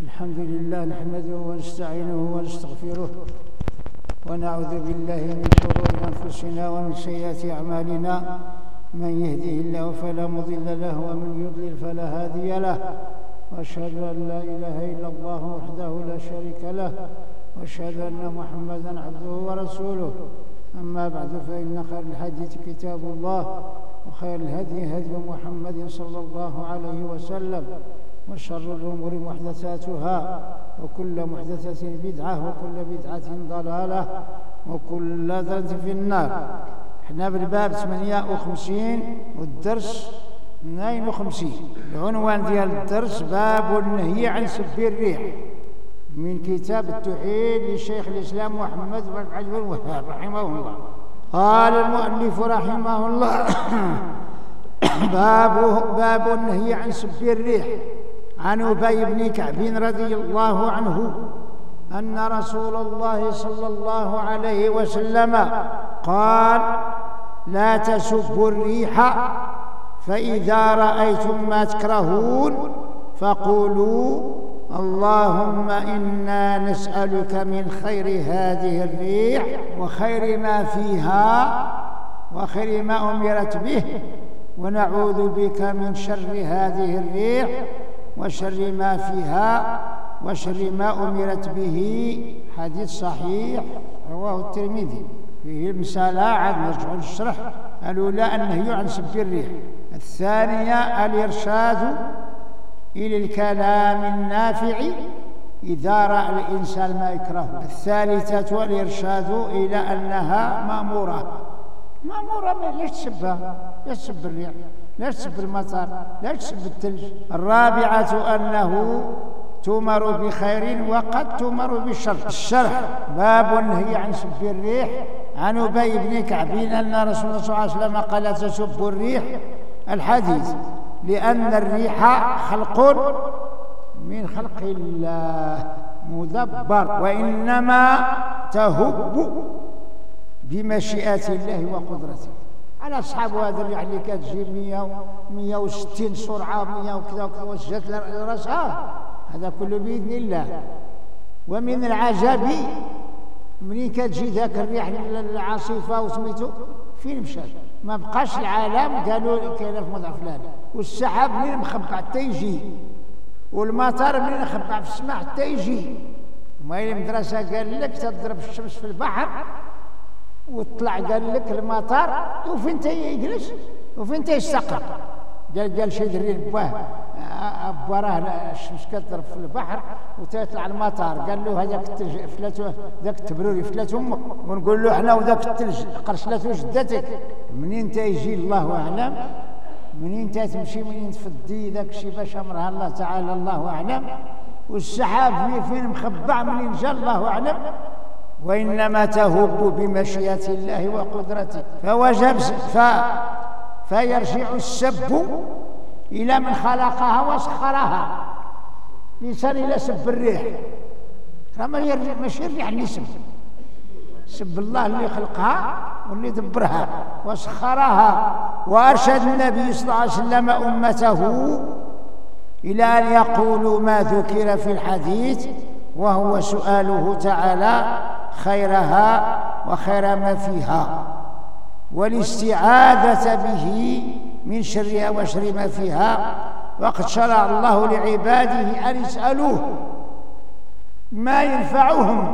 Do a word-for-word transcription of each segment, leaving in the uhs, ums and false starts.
الحمد لله نحمده ونستعينه ونستغفره ونعوذ بالله من شرور أنفسنا ومن سيئات أعمالنا. من يهده الله فلا مضل له ومن يضلل فلا هادي له، وأشهد أن لا إله إلا الله وحده لا شريك له، وأشهد أن محمدا عبده ورسوله. أما بعد، فإن خير الحديث كتاب الله، وخير الهدي هدي محمد صلى الله عليه وسلم، وشر الأمور محدثاتها، وكل محدثة بدعة، وكل بدعة ضلالة، وكل ضلالة في النار. احنا بالباب ثمانية وخمسين والدرس اثنين وخمسين. العنوان ديال الدرس باب النهي عن سب الريح، من كتاب التوحيد لشيخ الإسلام محمد بن عبد الوهاب رحمه الله. قال المؤلف رحمه الله باب باب النهي عن سب الريح. عن أبي بن كعب رضي الله عنه أن رسول الله صلى الله عليه وسلم قال: لا تسبوا الريح، فإذا رأيتم ما تكرهون فقولوا: اللهم إنا نسألك من خير هذه الريح وخير ما فيها وخير ما أمرت به، ونعوذ بك من شر هذه الريح وشر ما فيها وشر ما أمرت به. حديث صحيح رواه الترمذي. فيه المسألة عاد نرجع للشرح. الأولى النهي عن سب الريح، الثانية الإرشاد إلى الكلام النافع إذا رأى الإنسان ما يكرهه، الثالثة الإرشاد إلى أنها مأمورة. مأمورة، ليش تسبها؟ ليش تسب الريح؟ ليش تسب المطر؟ ليش تسب الثلج؟ الرابعة أنه تؤمر بخير وقد تؤمر بالشر. الشرح: باب النهي عن سب الريح. عن أبي بن كعب أن رسول الله صلى الله عليه وسلم قال: لا تسبوا الريح. الحديث: لأن الريح خلق من خلق الله مدبر، وإنما تهب بمشيئة الله وقدرته. على أصحاب هذا الريح اللي كتجي مية وستين سرعة مية وكذا وكذا وسجت راسها، هذا كله بإذن الله. ومن العجب منين كتجي ذاك الريح العاصفة وسميتو فين مشات؟ ما بقاش العالم قالوا كاين في موضع فلان. والسحاب منين مخبع حتى يجي، والمطر منين مخبع في السماء حتى يجي. وما المدرسة قال لك تضرب الشمس في البحر وطلع قال لك المطر، وفين تيجلس وفين تيستقر. قال قال شي دري بواه ابواه راه الشمس كتضرب في البحر وتطلع المطر. قال له هذاك الثلج فلاتو، ذاك التبروري فلات امك. ونقول له احنا وذاك الثلج قرشلاتو جدتك. منين تيجي الله اعلم، منين تمشي، منين تفدي ذاك الشيء باش امرها الله تعالى الله اعلم. والسحاب فين مخبع منين جا الله اعلم. وإنما تهب بمشيئة الله وقدرته. فوجب ف... فيرجع السب إلى من خلقها وسخرها. الإنسان إلى سب الريح راه ما يرجع، ماشي الريح اللي يسب، سب الله اللي خلقها واللي دبرها وسخرها. وأرشد النبي صلى الله عليه وسلم أمته إلى أن يقولوا ما ذكر في الحديث، وهو سؤاله تعالى خيرها وخير ما فيها، والاستعاذة به من شرها وشر ما فيها. وقد شرع الله لعباده أن يسألوه ما ينفعهم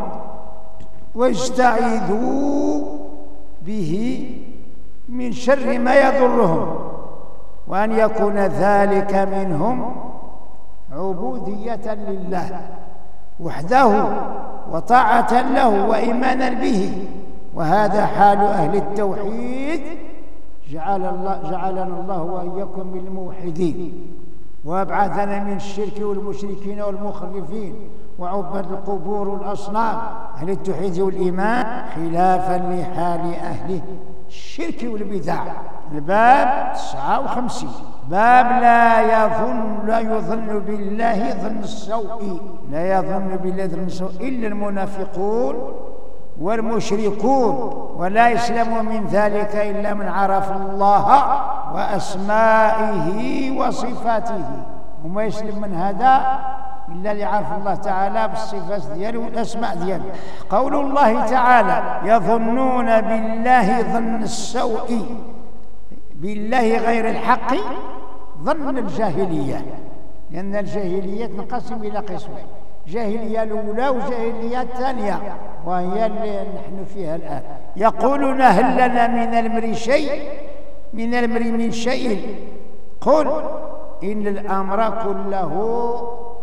ويستعيذوا به من شر ما يضرهم، وأن يكون ذلك منهم عبودية لله وحده وطاعة له وإيمانا به. وهذا حال أهل التوحيد، جعل الله جعلنا الله وإياكم من الموحدين، وأبعثنا من الشرك والمشركين والمخرفين وعباد القبور والأصنام. أهل التوحيد والإيمان خلافا لحال أهل الشرك والبدع. الباب تسعة وخمسين. باب لا يظن لا يظن بالله ظن السوء. لا يظن بالله ظن السوء إلا المنافقون والمشركون، ولا يسلم من ذلك إلا من عرف الله وأسمائه وصفاته. وما يسلم من هذا إلا اللي عرف الله تعالى بالصفات دياله والأسماء دياله. قول الله تعالى يظنون بالله ظن السوء، بالله غير الحق ظن الجاهلية، لأن الجاهلية تنقسم إلى قسمين، جاهلية الأولى وجاهلية الثانية، وهي اللي نحن فيها الآن. يقولون هل لنا من الأمر شيء، من الأمر من شيء، قل إن الأمر كله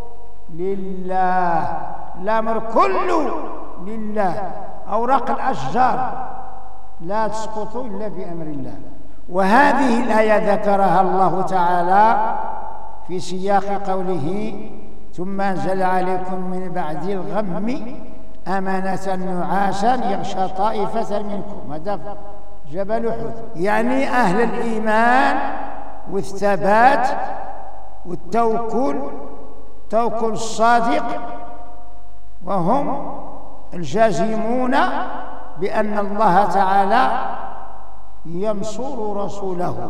لله، الأمر كله لله. أوراق الأشجار لا تسقط إلا بأمر الله. وهذه الآية ذكرها الله تعالى في سياق قوله ثم أنزل عليكم من بعد الغم أمانة نعاسا يغشى طائفة منكم، هذا جبل أحد، يعني أهل الإيمان والثبات والتوكل، توكل الصادق، وهم الجازمون بأن الله تعالى ينصر رسوله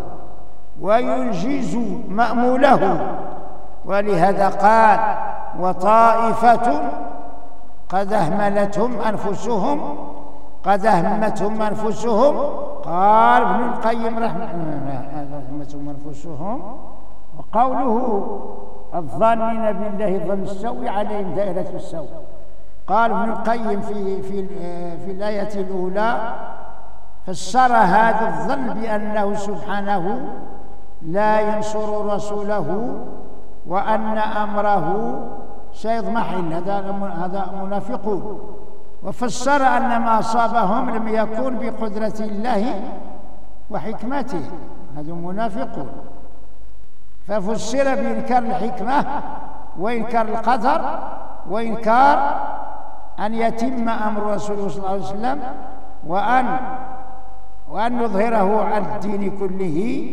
وينجز مأموله. ولهذا قال وطائفة قد أهملتهم أنفسهم، قد أهمتهم أنفسهم، قال ابن القيم رحمه الله أهمتهم أنفسهم. وقوله الظانين بالله ظن السوء عليهم دائرة السوء، قال ابن القيم في في في الآية الأولى فسر هذا الظن بأنه سبحانه لا ينصر رسوله وأن أمره سيضمحل، هذا هذا منافقون. وفسر أن ما أصابهم لم يكن بقدرة الله وحكمته، هذا منافقون. ففسر بإنكار الحكمة وإنكار القدر وإنكار أن يتم أمر رسوله صلى الله عليه وسلم، وأن وأن يظهره على الدين كله.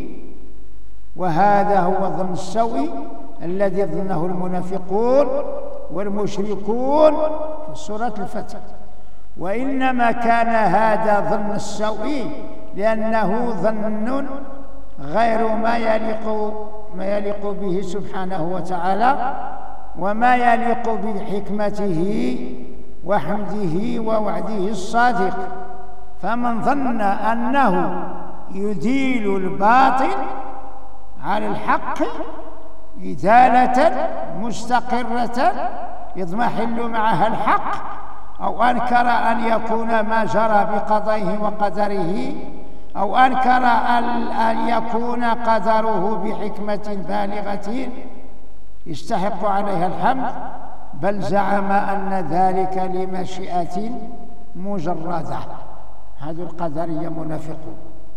وهذا هو ظن السوء الذي ظنه المنافقون والمشركون في سورة الفتح. وإنما كان هذا ظن السوء لأنه ظن غير ما يليق ما يليق به سبحانه وتعالى، وما يليق بحكمته وحمده ووعده الصادق. فمن ظن أنه يديل الباطل على الحق إزالة مستقرة يضمحل معها الحق، أو أنكر أن يكون ما جرى بقضائه وقدره، أو أنكر أن يكون قدره بحكمة بالغة يستحق عليها الحمد، بل زعم أن ذلك لمشيئة مجردة. هذه القدرية منافقون.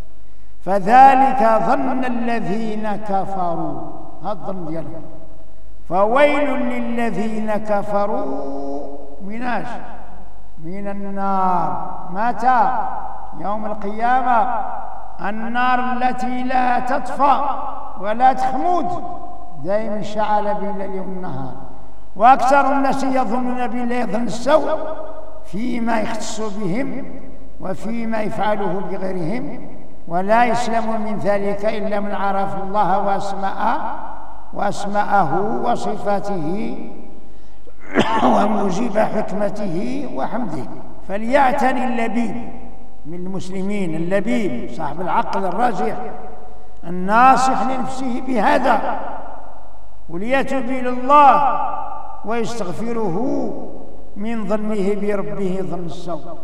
فذلك ظن الذين كفروا، هذا الظن ديالهم. فويل للذين كفروا من اش؟ من النار. متى؟ يوم القيامة. النار التي لا تطفى ولا تخمود، دائما شعل بالليل والنهار. وأكثر الناس يظنون بالله ظن السوء فيما يختص بهم وفيما يفعله بغيرهم، ولا يسلم من ذلك إلا من عرف الله وأسماءه وأسماءه وصفاته وموجب حكمته وحمده. فليعتني اللبيب من المسلمين، اللبيب صاحب العقل الراجح الناصح لنفسه بهذا، وليتوب إلى الله ويستغفره من ظنه بربه ظن السوء.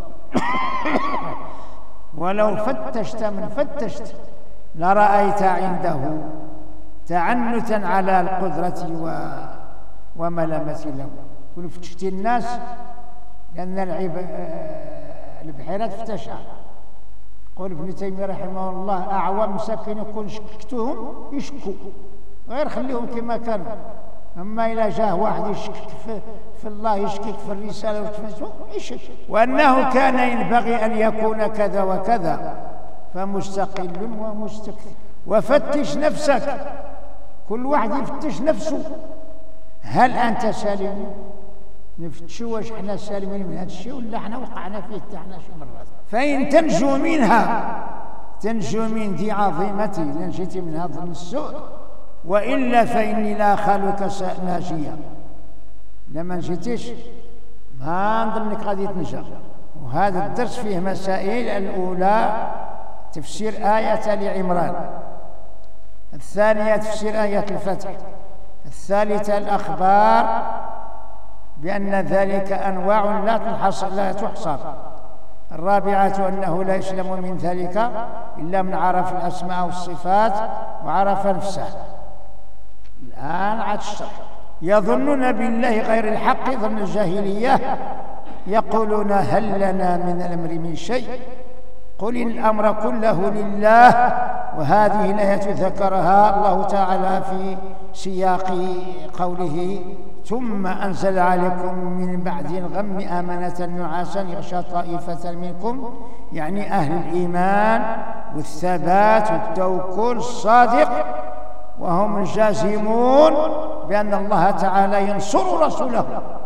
ولو فتشت من فتشت لرأيت عنده تعنتا على القدرة وملامة له. كل فتشت الناس لأن البحيرة تفتشها. قول ابن تيمية رحمه الله أعوام مساكين يكون شككتهم يشكوا غير خليهم كما كانوا، أما إذا جاء واحد يشكك في, في الله، يشكك في الرسالة يشكك. وأنه كان ينبغي أن يكون كذا وكذا، فمستقل ومستكثر. وفتش نفسك، كل واحد يفتش نفسه، هل أنت سالم؟ نفتشوا واش احنا سالمين من هذا الشيء ولا احنا وقعنا فيه حتى احنا شي مرات. فإن تنجو منها تنجو من ذي عظيمتي ننجيت من هذا السوء، وإلا فإني لا أخالك ناجيا. لما نجيتيش ما نظنك غادي تنجا. وهذا الدرس فيه مسائل. الأولى تفسير آية آل عمران، الثانية تفسير آية الفتح، الثالثة الأخبار بأن ذلك أنواع لا تحصر لا تحصر، الرابعة أنه لا يسلم من ذلك إلا من عرف الأسماء والصفات وعرف نفسه. الآن عاد الشرح. يظنون بالله غير الحق ظن الجاهلية، يقولون هل لنا من الأمر من شيء قل إن الأمر كله لله. وهذه الآية ذكرها الله تعالى في سياق قوله ثم أنزل عليكم من بعد الغم آمنة نعاسا يغشى طائفة منكم، يعني أهل الإيمان والثبات والتوكل الصادق، وهم جازمون بأن الله تعالى ينصر رسوله.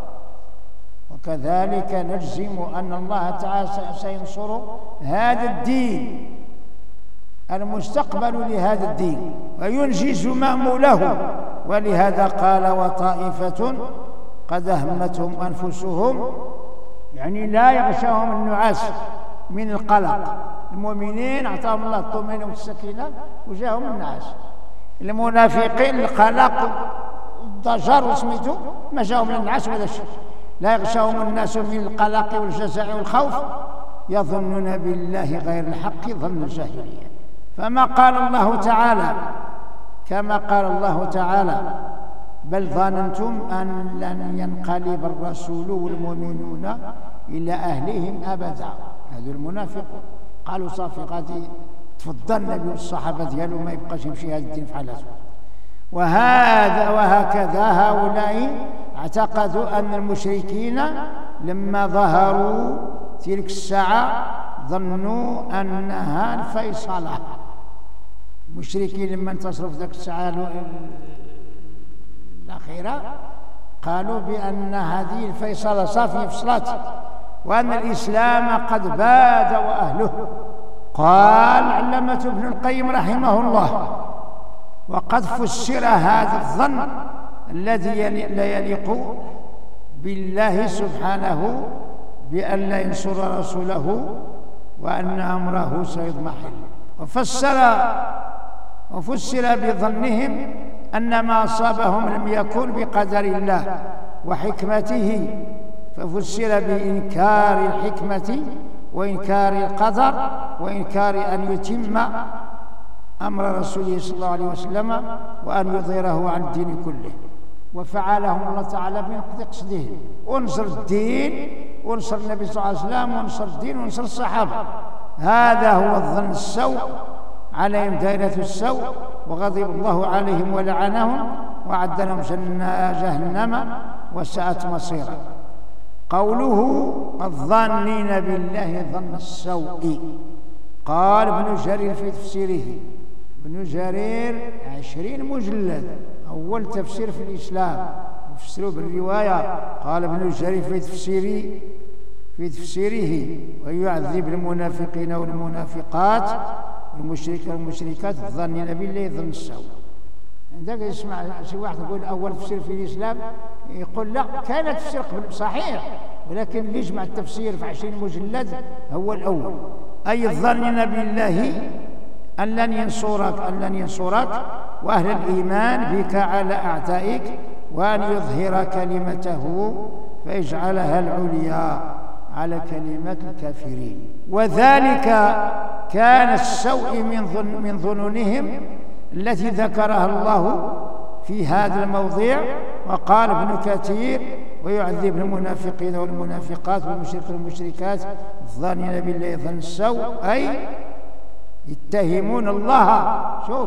وكذلك نجزم أن الله تعالى سينصر هذا الدين، المستقبل لهذا الدين، وينجز مأموله. ولهذا قال وطائفة قد أهمتهم أنفسهم، يعني لا يغشاهم النعاس من القلق. المؤمنين أعطاهم الله الطمأنينة والسكينة وجاهم النعاس. المنافقين القلق الضجر وسميتو ما جاهم النعاس ولا شيء. لا يغشاهم الناس من القلق والجزع والخوف، يظنون بالله غير الحق ظن الجاهلية. فما قال الله تعالى كما قال الله تعالى بل ظننتم أن لن ينقلب الرسول والمؤمنون إلى أهلهم أبدا. هذو المنافقون قالوا صافي غادي تفضل النبي والصحابة ديالو ما يبقاش يمشي هذا الدين في حالته. وهذا وهكذا هؤلاء اعتقدوا أن المشركين لما ظهروا تلك الساعة ظنوا أنها الفيصلة. المشركين لما انتصروا في ذلك الساعة الأخيرة قالوا بأن هذه الفيصلة صافية فصلت، وأن الإسلام قد باد وأهله. قال علامة ابن القيم رحمه الله وقد فسر هذا الظن الذي لا يليق بالله سبحانه بأن لا ينصر رسوله وأن أمره سيضمحل. وفسر وفسر بظنهم أن ما أصابهم لم يكن بقدر الله وحكمته، ففسر بإنكار الحكمة وإنكار القدر وإنكار أن يتم أمر رسوله صلى الله عليه وسلم وأن يظهره عن الدين كله. وفعلهم الله تعالى بنقض قصده، ونصر الدين ونصر النبي صلى الله عليه وسلم ونصر الدين ونصر الصحابة. هذا هو الظن السوء، عليهم دائرة السوء، وغضب الله عليهم ولعنهم وأعد لهم جهنم وساءت مصيرا. قوله الظانين بالله ظن السوء، قال ابن جرير في تفسيره، ابن جرير عشرين مجلد أول تفسير في الإسلام يفسروا بالرواية. قال ابن جرير في تفسيره في تفسيره ويعذب المنافقين والمنافقات والمشركين والمشركات الظانين بالله ظن السوء. عندك يسمع شي واحد يقول أول تفسير في الإسلام يقول لا كان تفسير قبل صحيح، ولكن اللي يجمع التفسير في عشرين مجلد هو الأول. أي الظانين بالله أن لن ينصرك أن لن ينصرك وأهل الإيمان بك على أعدائك، وأن يظهر كلمته فيجعلها العليا على كلمة الكافرين. وذلك كان السوء من ظن من ظنونهم التي ذكرها الله في هذا الموضع. وقال ابن كثير ويعذب المنافقين والمنافقات والمشركين والمشركات الظانين بالله ظن السوء، أي يتهمون الله شوف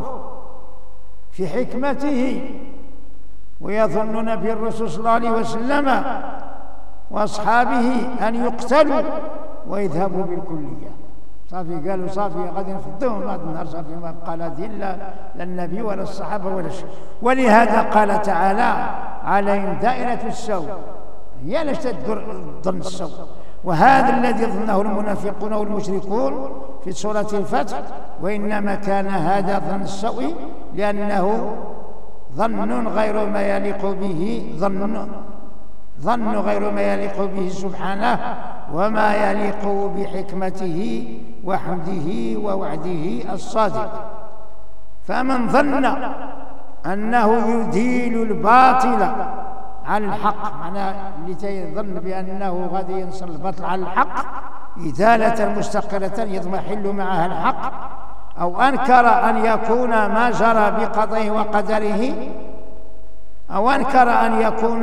في حكمته، ويظنون بالرسول صلى الله عليه وسلم وأصحابه أن يقتلوا ويذهبوا بالكلية. صافي قالوا صافي غادي نفضوهم هذا النهار، صافي ما بقى لا دين لا النبي ولا الصحابة ولا شيء. ولهذا قال تعالى عليهم دائرة السوء، هي لاش تظن السوء. وهذا الذي ظنه المنافقون والمشركون في سورة الفتح، وإنما كان هذا ظن السوء لأنه ظن غير ما يليق به، ظن ظن غير ما يليق به سبحانه وما يليق بحكمته وحمده ووعده الصادق. فمن ظن أنه يديل الباطل على الحق، معناه اللي يظن بأنه غادي ينصر الباطل على الحق إزالة مستقرة يضمحل معها الحق، أو أنكر أن يكون ما جرى بقضيه وقدره، أو أنكر أن يكون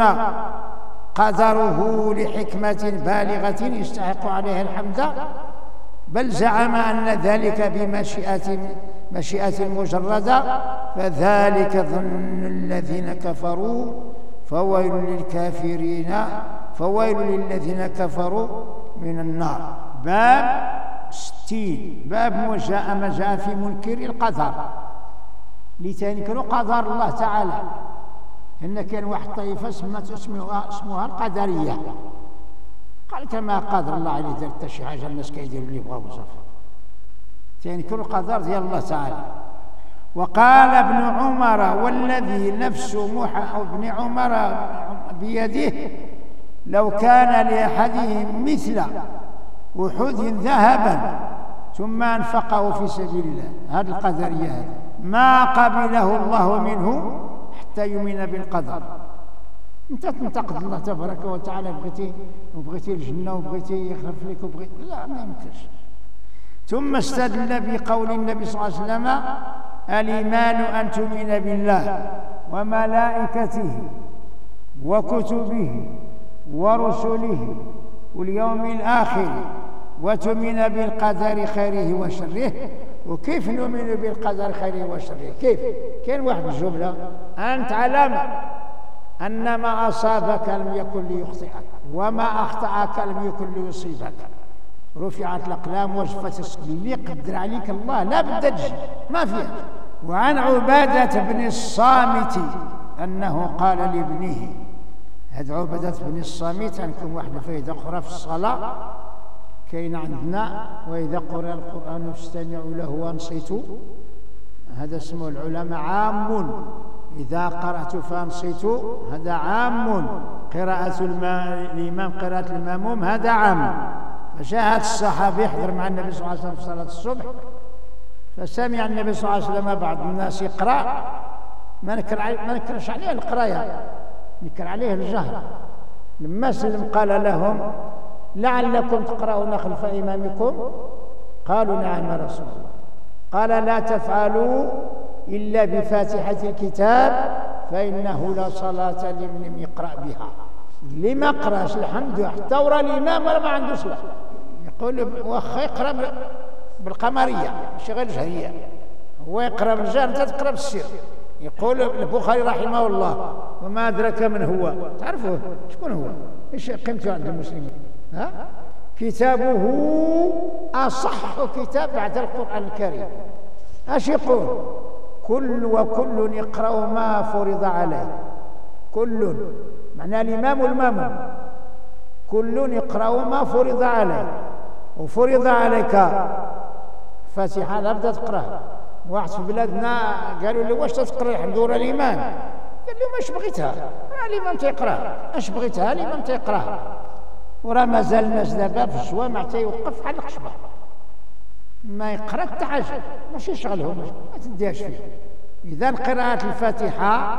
قدره لحكمة بالغة يستحق عليها الحمد، بل زعم أن ذلك بمشيئة مشيئة مجردة، فذلك ظن الذين كفروا فويل للكافرين فويل للذين كفروا من النار. باب ستين، باب ما جاء ما جاء في منكر القدر، لتنكروا قدر الله تعالى. إن كان واحد طائفة سمت اسمها اسمها القدرية، قال كما قدر الله عليه دار حتى شي حاجة الناس كيديروا اللي بغاو صافي، تنكروا القدر ديال الله تعالى. وقال ابن عمر والذي نفس ابن عمر بيده لو كان لأحدهم مثل أحد ذهبا ثم أنفقه في سبيل الله، هذه القدرية هذا ما قبله الله منه حتى يؤمن بالقدر. انت تنتقد الله تبارك وتعالى، بغيتي وبغيتي الجنة وبغيتي يخلف لك وبغيتي، لا ما يمكنش. ثم استدل بقول النبي صلى الله عليه وسلم الإيمان أن تؤمن بالله وملائكته وكتبه ورسله واليوم الآخر وتؤمن بالقدر خيره وشره. وكيف نؤمن بالقدر خيره وشره؟ كيف؟ كاين واحد الجملة، أن تعلم أن ما أصابك لم يكن ليخطئك وما أخطأك لم يكن ليصيبك، رفعت الأقلام وجفت الصحف، اللي يقدر عليك الله لا بد تجي ما فيها. وعن عبادة بن الصامت أنه قال لابنه، هذا عبادة بن الصامت عندكم واحدة فائدة أخرى في الصلاة كاين عندنا، وإذا قرأ القرآن فاستمعوا له وانصتوا، هذا اسمه العلماء عام، إذا قرأت فانصتوا هذا عام، قراءة الإمام قراءة المأموم هذا عام. فشاهد الصحابي يحضر مع النبي صلى الله عليه وسلم في صلاة الصبح، فسمع النبي صلى الله عليه وسلم بعض الناس يقرأ، ما نكر ما نكرش عليه القراية، نكر عليه الجهر. لما سلم قال لهم لعلكم تقرؤون خلف إمامكم؟ قالوا نعم يا رسول الله. قال لا تفعلوا إلا بفاتحة الكتاب فإنه لا صلاة لمن لم يقرأ بها. اللي ما قراش الحمد لله حتى ورا الإمام ولا ما عنده صلاة، يقول واخا يقرأ بالقمرية ماشي غير الجهرية، هو يقرأ بالجهر أنت تقرأ بالسر. يقول البخاري رحمه الله وما أدرك من هو، تعرفوه شكون هو؟ ايش قيمته عند المسلمين؟ ها؟ كتابه أصح كتاب بعد القرآن الكريم. اش يقول؟ كل وكل يقرأ ما فرض عليه، كل معناه الإمام والماموم، كل يقرأ ما فرض عليه، وفرض عليك فاتحة لا بد تقراها. واحد في بلادنا قالوا له واش تقرا الحمد لله الإمام؟ قال لهم اش بغيتها؟ الإمام تيقراها، اش بغيتها؟ الإمام تيقراها. وراه مازال الناس دابا في الجوامع تيوقف على الخشبة ما يقرا حتى حاجة، ماشي شغلهم ما تديهاش فيه. إذا قراءة الفاتحة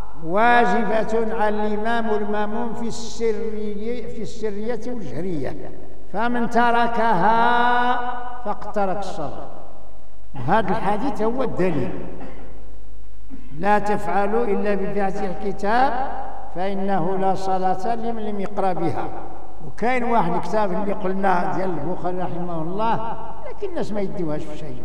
واجبة على الإمام والماموم في السرية في السرية والجهرية، فمن تركها فقد ترك الصلاة. هذا الحديث هو الدليل، لا تفعلوا إلا بفاتحة الكتاب فإنه لا صلاة لمن لم يقرأ بها. وكاين واحد الكتاب اللي قلنا ديال البخاري رحمه الله لكن الناس ما يديوهاش في شيء،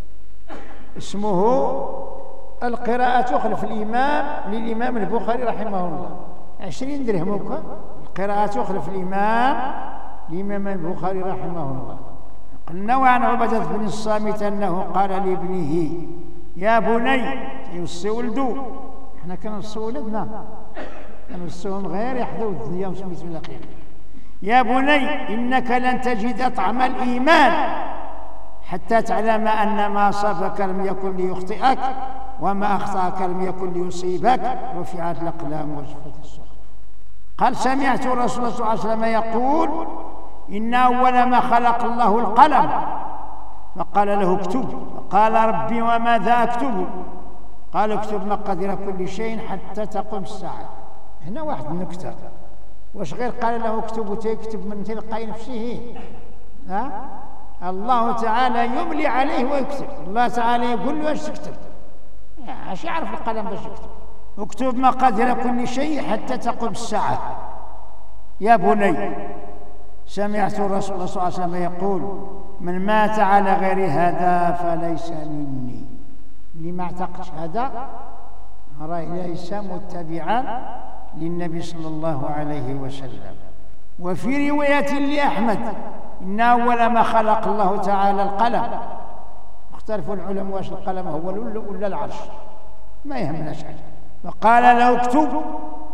اسمه القراءة خلف الإمام للإمام البخاري رحمه الله، عشرين درهم هكا، القراءة خلف الإمام للإمام البخاري رحمه الله. قلنا وعن عبادة بن الصامت أنه قال لابنه يا بني، يوصي ولدو، احنا كنوصيو ولدنا كنوصيوهم غير يحذو الدنيا وسميتو الأخير. يا بني إنك لن تجد طعم الإيمان حتى تعلم أن ما أصابك لم يكن ليخطئك وما أخطأك لم يكن ليصيبك، رفعت الأقلام وجفت الصحف. قال سمعت رسول الله صلى الله عليه وسلم يقول إن أول ما خلق الله القلم فقال له اكتب، قال ربي وماذا أكتب؟ قال اكتب مقادير كل شيء حتى تقوم الساعة. هنا واحد النكتة، واش غير قال له اكتب وتكتب من تلقاء نفسه؟ ها؟ الله تعالى يملي عليه ويكتب، الله تعالى يقول له اش تكتب، اش يعرف القلم باش يكتب؟ اكتب مقادير كل شيء حتى تقوم الساعة. يا بني سمعت الرسول صلى الله عليه وسلم يقول من مات على غير هذا فليس مني. اللي ما اعتقدش هذا راه ليس متبعا للنبي صلى الله عليه وسلم. وفي رواية لأحمد إن أول ما خلق الله تعالى القلم. اختلف العلماء واش القلم هو ولا العرش، ما يهمناش حاجة. فقال له اكتب،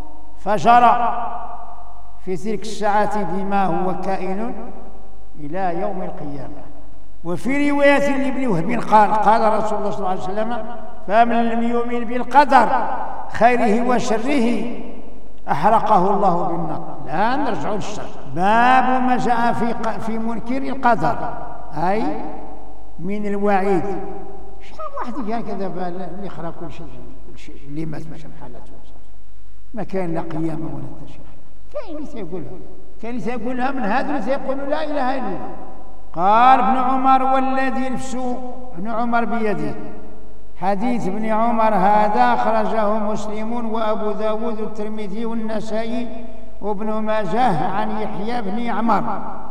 فجرى في تلك الساعة بما هو كائن إلى يوم القيامة. وفي رواية لابن وهب قال قال رسول الله صلى الله عليه وسلم فمن لم يؤمن بالقدر خيره وشره أحرقه الله بالنار. لا نرجع للشر. باب ما جاء في في منكر القدر، أي من الوعيد. شحال واحد قال كذا اللي يخرب كل شيء، كل شيء اللي مات ماشي بحالته، ما كاين لا قيامة ولا حتى شيء. كاين اللي تيقولها، كاين اللي تيقولها من هذا اللي تيقولوا لا إله إلا الله. قال ابن عمر والذي نفس ابن عمر بيده، حديث ابن عمر هذا أخرجه مسلم وأبو داود والترمذي والنسائي وابن ماجه عن يحيى بن عمر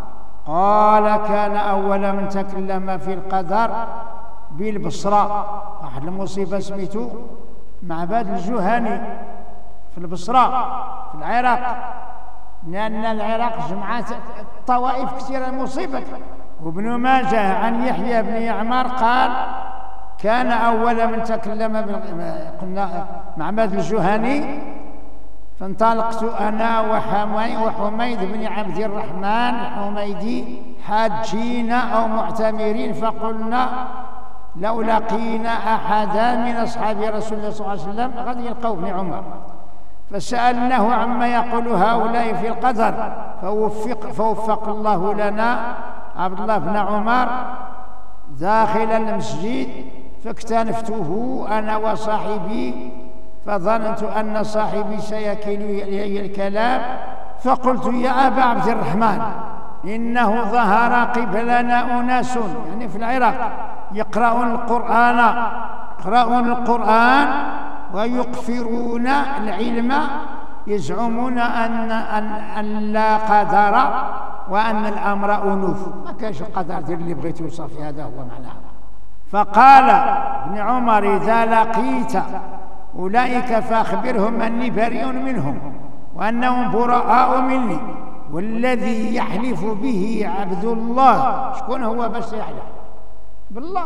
قال كان أول من تكلم في القدر بالبصرة، واحد المصيبة سميتو معبد الجهني في البصرة في العراق، لأن العراق جمعت الطوائف كثيرة مصيبة. وابن ماجه عن يحيى بن عمر قال كان أول من تكلم قلنا معبد الجهني، فانطلقت أنا وحميد بن عبد الرحمن الحميدي حاجين أو معتمرين، فقلنا لو لقينا أحدا من أصحاب رسول الله صلى الله عليه وسلم قد يلقوا ابن عمر، فسألناه عما يقول هؤلاء في القدر، فوفق, فوفق الله لنا عبد الله بن عمر داخل المسجد، فاكتنفته أنا وصاحبي، فظننت أن صاحبي سيكل إلي الكلام، فقلت يا أبا عبد الرحمن إنه ظهر قبلنا أناس يعني في العراق يقرؤون القرآن يقرؤون القرآن ويقفرون العلم، يزعمون أن, أن, أن لا قدر وأن الأمر أنوف. ما كانش القدر دير اللي بغيت يوصف، هذا هو معناه. فقال ابن عمر إذا لقيت أولئك فأخبرهم أني بريء منهم وأنهم براء مني، والذي يحلف به عبد الله. شكون هو باش يحلف بالله؟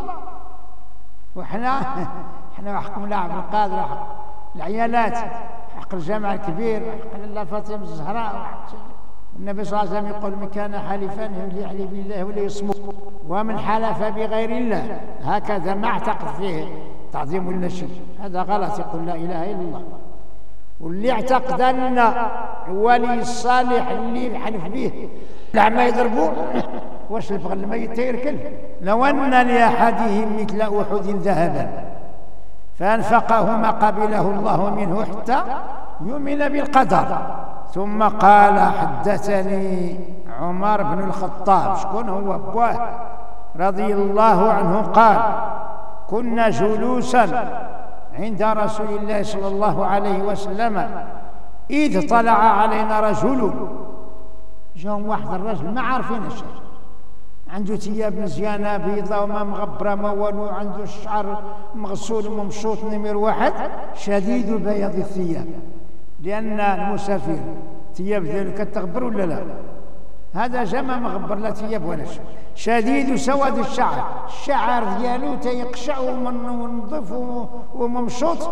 وحنا حنا حكمنا عبد القادر، حق العيالات، حق الجامع الكبير، حق الله فاطمة الزهراء. النبي صلى الله عليه وسلم يقول من كان حالفا فليحلف بالله ولا يصمت، ومن حلف بغير الله هكذا ما اعتقد فيه تعظيم ولا شيء، هذا غلط، يقول لا اله الا الله. واللي اعتقد ان ولي الصالح اللي يحلف به العمى يضربوه، واش البغل الميت يركل؟ لو ان لاحدهم مثل احد ذهبا فانفقه ما قبله الله منه حتى يؤمن بالقدر. ثم قال حدثني عمر بن الخطاب، شكون هو أبواه رضي الله عنه، قال كنا جلوسا عند رسول الله صلى الله عليه وسلم إذ طلع علينا رجل. جاهم واحد الرجل ما عارفين الشيء، عنده ثياب مزيانة بيضاء وما مغبرة ما والو، عنده الشعر مغسول وممشوط نمر واحد، شديد بياض الثياب، لأن المسافر ثياب ديالو كتغبر ولا لا؟ هذا جمع مغبر لا ثياب ولا شيء. شديد سواد الشعر، الشعر ديالو تيقشع ونظيف وممشوط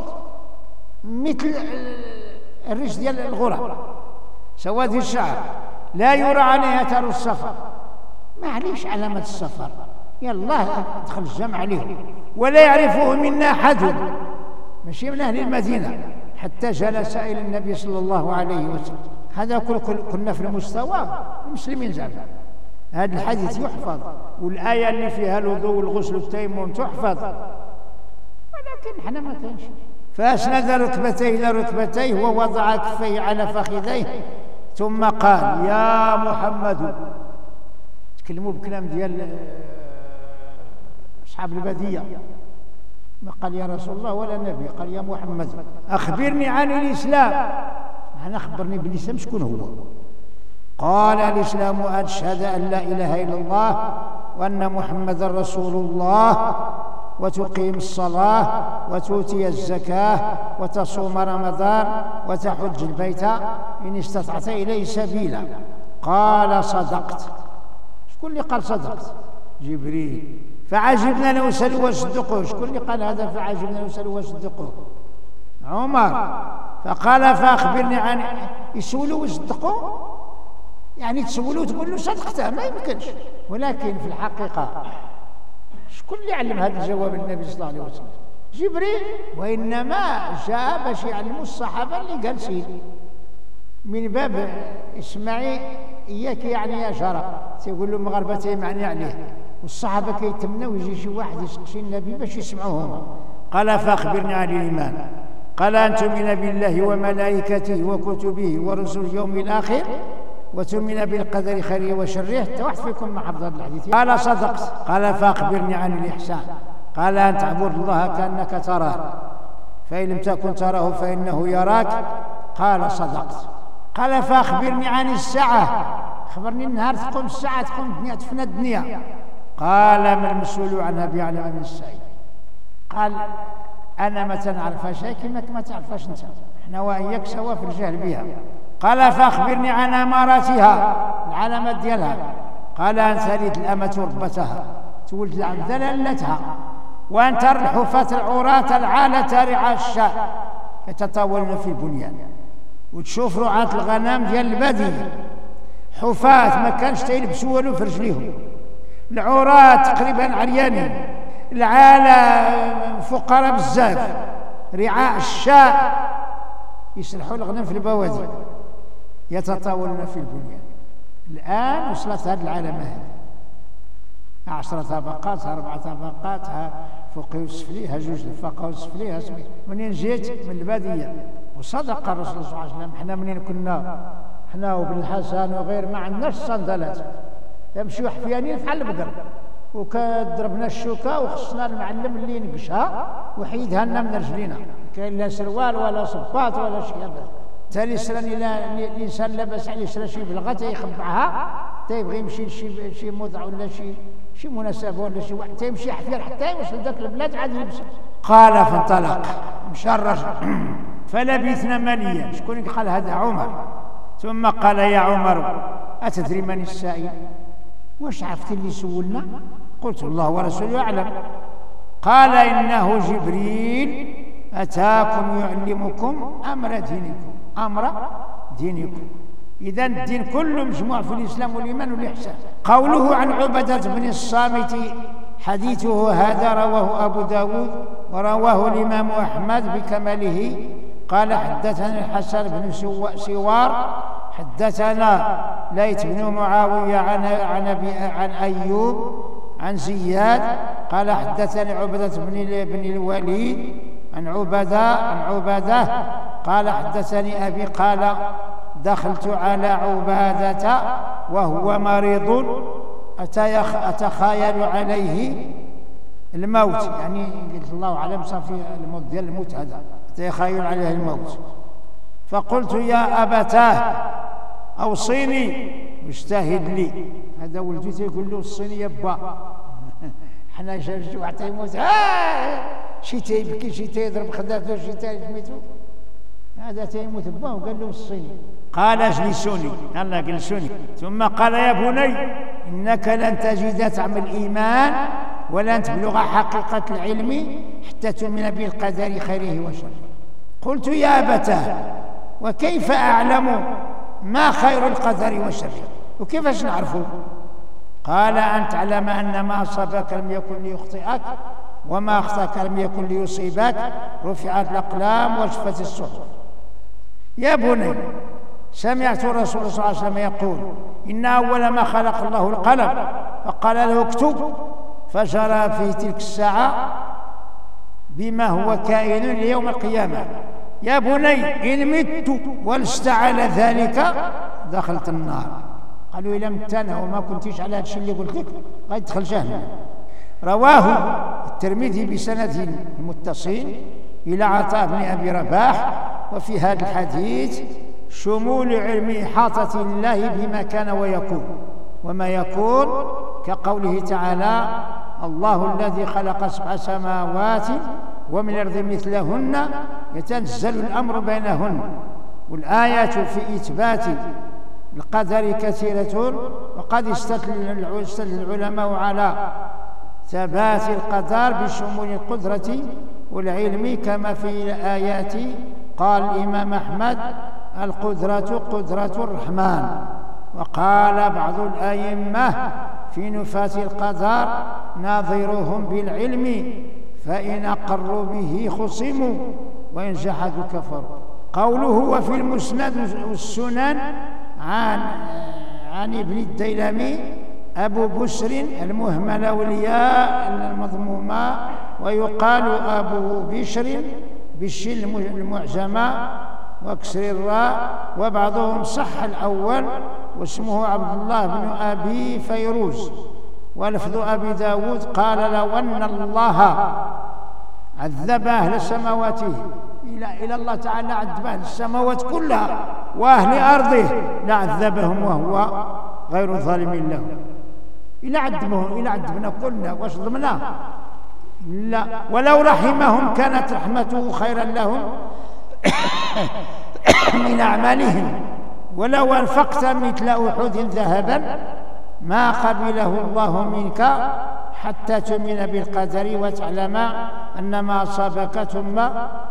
مثل الريش ديال الغراب، سواد الشعر، لا يرى عليه أثر السفر، ما عليش علامة السفر، يلا دخل الجمع عليهم، ولا يعرفه منا أحد، ماشي من أهل المدينة، حتى جلس إلى النبي صلى الله عليه وسلم هذا كل كل كنا في المستوى المسلمين زعما. هذا الحديث يحفظ، والآية اللي فيها الوضوء والغسل والتيمم تحفظ، ولكن حنا ما كانش. فأسند ركبتيه إلى ركبتيه ووضع كفيه على فخذيه ثم قال: يا محمد. تكلموا بكلام ديال أصحاب البادية، ما قال يا رسول الله ولا نبي، قال يا محمد أخبرني عن الإسلام. أنا خبرني بالإسلام شكون هو؟ قال: الإسلام أن تشهد أن لا إله إلا الله وأن محمد رسول الله وتقيم الصلاة وتؤتي الزكاة وتصوم رمضان وتحج البيت إن استطعت إليه سبيلا. قال: صدقت. شكون اللي قال صدقت؟ جبريل. فعجبنا له سألوا وصدقوه. شكون اللي قال هذا؟ فعجبنا له سألوا وصدقوه. عمر. فقال: فأخبرني عن. يسولوا ويصدقوا، يعني تسولوا وتقول له صدقت، ما يمكنش. ولكن في الحقيقة شكون اللي علم هذا الجواب النبي صلى الله عليه وسلم؟ جبريل. وإنما جاء باش يعلموا الصحابة اللي جالسين من باب اسمعي إياك يعني يا شرع، تيقول له المغاربة تيمعني عليه، والصحابة كيتمنوا يجي شي واحد يسقسي النبي باش يسمعوهم. قال: فأخبرني عن الإيمان. قال: أن تؤمن بالله وملائكته وكتبه ورسله اليوم الآخر وتؤمن بالقدر خيره وشره. حتى واحد فيكم ما حفظ هذا الحديث. قال: صدقت. قال: فأخبرني عن الإحسان. قال: أن تعبد الله كأنك تراه فإن لم تكن تراه فإنه يراك. قال: صدقت. قال: فأخبرني عن الساعة. خبرني النهار تقوم الساعة، تقوم الدنيا، تفنى الدنيا. قال: ما المسؤول عنها بأعلم من السائل. قال: أنا ما تنعرفها شيء كيما ما تعرفهاش أنت، إحنا وإياك سوا في الجهل بها. قال: فأخبرني عن أماراتها، العلامات ديالها. قال: أن تلد الأمة ربتها، تولد العبد لالتها، وأن ترى الحفاة العراة العالة رعاء الشاء يتطاولون في البنيان، وتشوف رعاة الغنم ديال البادية حفاة ما كانش تيلبسوا والو في رجليهم، العراة تقريبا عريانين، العالة فقراء بزاف، رعاء الشاء يسرحوا الغنم في البوادي يتطاولون في البنيان. الآن وصلت هذه العلامة هذه عشرة طبقات، أربع طبقات، ها فوقي وسفلي، ها جوج الفقه وسفلي، ها سمي. منين جيت؟ من البادية. وصدق الرسول صلى الله عليه وسلم. حنا منين كنا حنا وبن الحسن وغير ما عندناش صندلات، يمشيو حفيانين بحال البقر، وكضربنا الشوكه وخصنا المعلم اللي ينقشها ويحيدها لنا من رجلينا، كاين لا سروال ولا صباط ولا شي ابدا. تالي سران الانسان لاباس عليه سرا شي بلغه تيخبعها، تيبغي يمشي لشي شي موضع ولا شي شي مناسبه ولا شي واحد، تيمشي حفيان حتى يوصل ذاك البلاد عاد يلبس. قال: فانطلق. مشى الرجل فلبثنا مليا. شكون قال هذا؟ عمر. ثم قال: يا عمر أتدري من السائل؟ واش عرفتي اللي سولنا؟ قلت: الله ورسوله أعلم. قال: إنه جبريل أتاكم يعلمكم أمر دينكم. أمر دينكم. إذا الدين كله مجموع في الإسلام والإيمان والإحسان. قوله عن عبدة بن الصامت حديثه هذا رواه أبو داود ورواه الإمام أحمد بكمله. قال: حدثنا الحسن بن سوار حدثنا ليث بن معاوية عن عن عن أيوب عن زياد قال: حدثني عبدة بن بن الوليد عن عبدة عن عبادة قال: حدثني أبي قال: دخلت على عبادة وهو مريض أتخايل عليه الموت، يعني قلت الله أعلم صافي الموت ديال الموت هذا، أتخايل عليه الموت. فقلت: يا أبتاه أوصيني واجتهد لي. هذا ولدي تيقول له: وصيني يا با. حنا جا واحد تيموت شي تيبكي، شي تيضرب خداته، شي تيسميتو، هذا تيموت با وقال له: وصيني. قال: اجلسوني. يلا جلسوني. ثم قال: يا بني إنك لن تجد طعم الإيمان ولن تبلغ حقيقة العلم حتى تؤمن بالقدر خيره وشره. قلت: يا أبتاه وكيف أعلم ما خير القدر وشره؟ وكيفاش نعرفه؟ قال: أن تعلم أن ما أصابك لم يكن ليخطئك وما أخطأك لم يكن ليصيبك، رفعت الأقلام وجفت الصحف. يا بني سمعت الرسول صلى الله عليه وسلم يقول إن أول ما خلق الله القلم فقال له اكتب، فجرى في تلك الساعة بما هو كائن ليوم القيامة. يا بني إن مت ولست على ذلك دخلت النار. قالوا إلا مت أنا وما كنتيش على هذا الشيء اللي قلت لك غيدخل جهنم. رواه الترمذي بسند متصل إلى عطاء بن أبي رباح. وفي هذا الحديث شمول علم إحاطة الله بما كان ويكون، وما يكون كقوله تعالى الله الذي خلق سبع سماوات ومن الأرض مثلهن يتنزل الأمر بينهن. والآيات في إثبات القدر كثيرة، وقد استدل العلماء على ثبات القدر بشمول القدرة والعلم، كما في الآيات قال الإمام أحمد القدرة قدرة الرحمن. وقال بعض الأئمة في نفاة القدر ناظرهم بالعلم فإن أقروا به خصموا وإن جحدوا كفروا. قوله وفي المسند والسنن عن عن ابن الديلمي أبو بشر المهملة والياء المضمومة، ويقال أبو بشر بالشين المعجمة وكسر الراء، وبعضهم صح الأول واسمه عبد الله بن أبي فيروز. ولفظ أبي داود قال لو أن الله عذب أهل السماوات إلى إلى الله تعالى عذب أهل السماوات كلها وأهل أرضه لعذبهم وهو غير ظالم لهم. إلى عذبهم إلى عذبنا كلنا واش ظلمنا؟ لا، ولو رحمهم كانت رحمته خيرا لهم من أعمالهم. ولو أنفقت مثل أحد ذهبا ما قبله الله منك حتى تؤمن بالقدر وتعلم أن ما أصابك ثم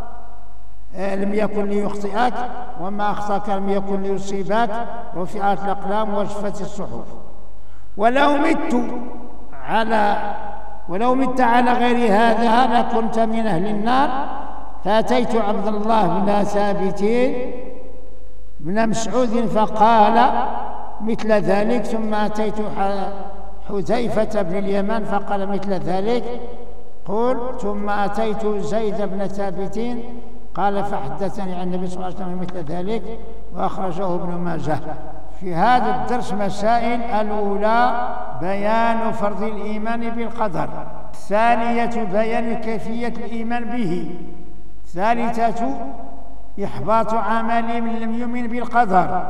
لم يكن ليخطئك وما أخطأك لم يكن ليصيبك، رفعت الأقلام وجفت الصحف. ولو مت على ولو مت على غير هذا لكنت من أهل النار. فأتيت عبد الله بن ثابت بن مسعود فقال مثل ذلك، ثم أتيت حذيفة بن اليمان فقال مثل ذلك، قل ثم أتيت زيد بن ثابت قال فحدثني عن النبي صلى الله عليه وسلم مثل ذلك، وأخرجه ابن ماجه. في هذا الدرس مسائل: الأولى بيان فرض الإيمان بالقدر، الثانية بيان كيفية الإيمان به، الثالثة إحباط عمل من لم يؤمن بالقدر،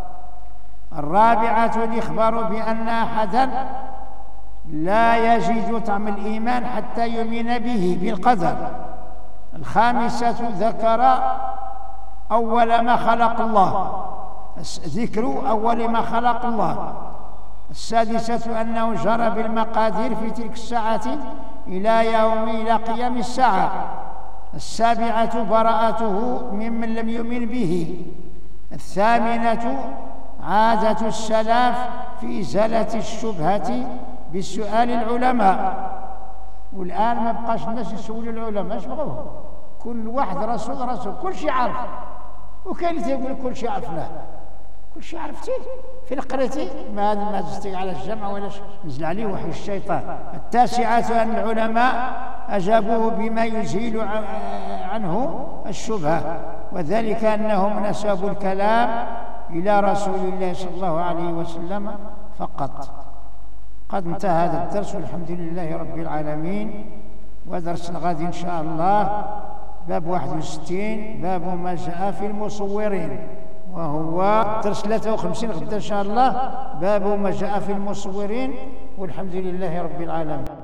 الرابعة الإخبار بأن أحدا لا يجد طعم الإيمان حتى يؤمن به بالقدر، الخامسة ذكر أول ما خلق الله، ذكر أول ما خلق الله، السادسة أنه جرى بالمقادير في تلك الساعة إلى يوم إلى قيام الساعة، السابعة براءته ممن لم يؤمن به، الثامنة عادة السلف في إزالة الشبهة بسؤال العلماء. والآن ما بقاش الناس يسولوا العلماء، اش بغوهم؟ كل واحد رسول رسول كل شيء عارف، وكاين اللي تيقول كل شيء عرفناه، كل شيء عرفتيه فين قريتي؟ ما هذا ما تستطيع على الجمع ولا نزل عليه وحي الشيطان. التاسعة أن العلماء أجابوه بما يزيل عنه الشبهة، وذلك أنهم نسبوا الكلام إلى رسول الله صلى الله عليه وسلم فقط. قد انتهى هذا الدرس والحمد لله رب العالمين. ودرس غادي إن شاء الله باب واحد وستين، باب ما جاء في المصورين، وهو درس ثلاثة وخمسين غدا إن شاء الله، باب ما جاء في المصورين، والحمد لله رب العالمين.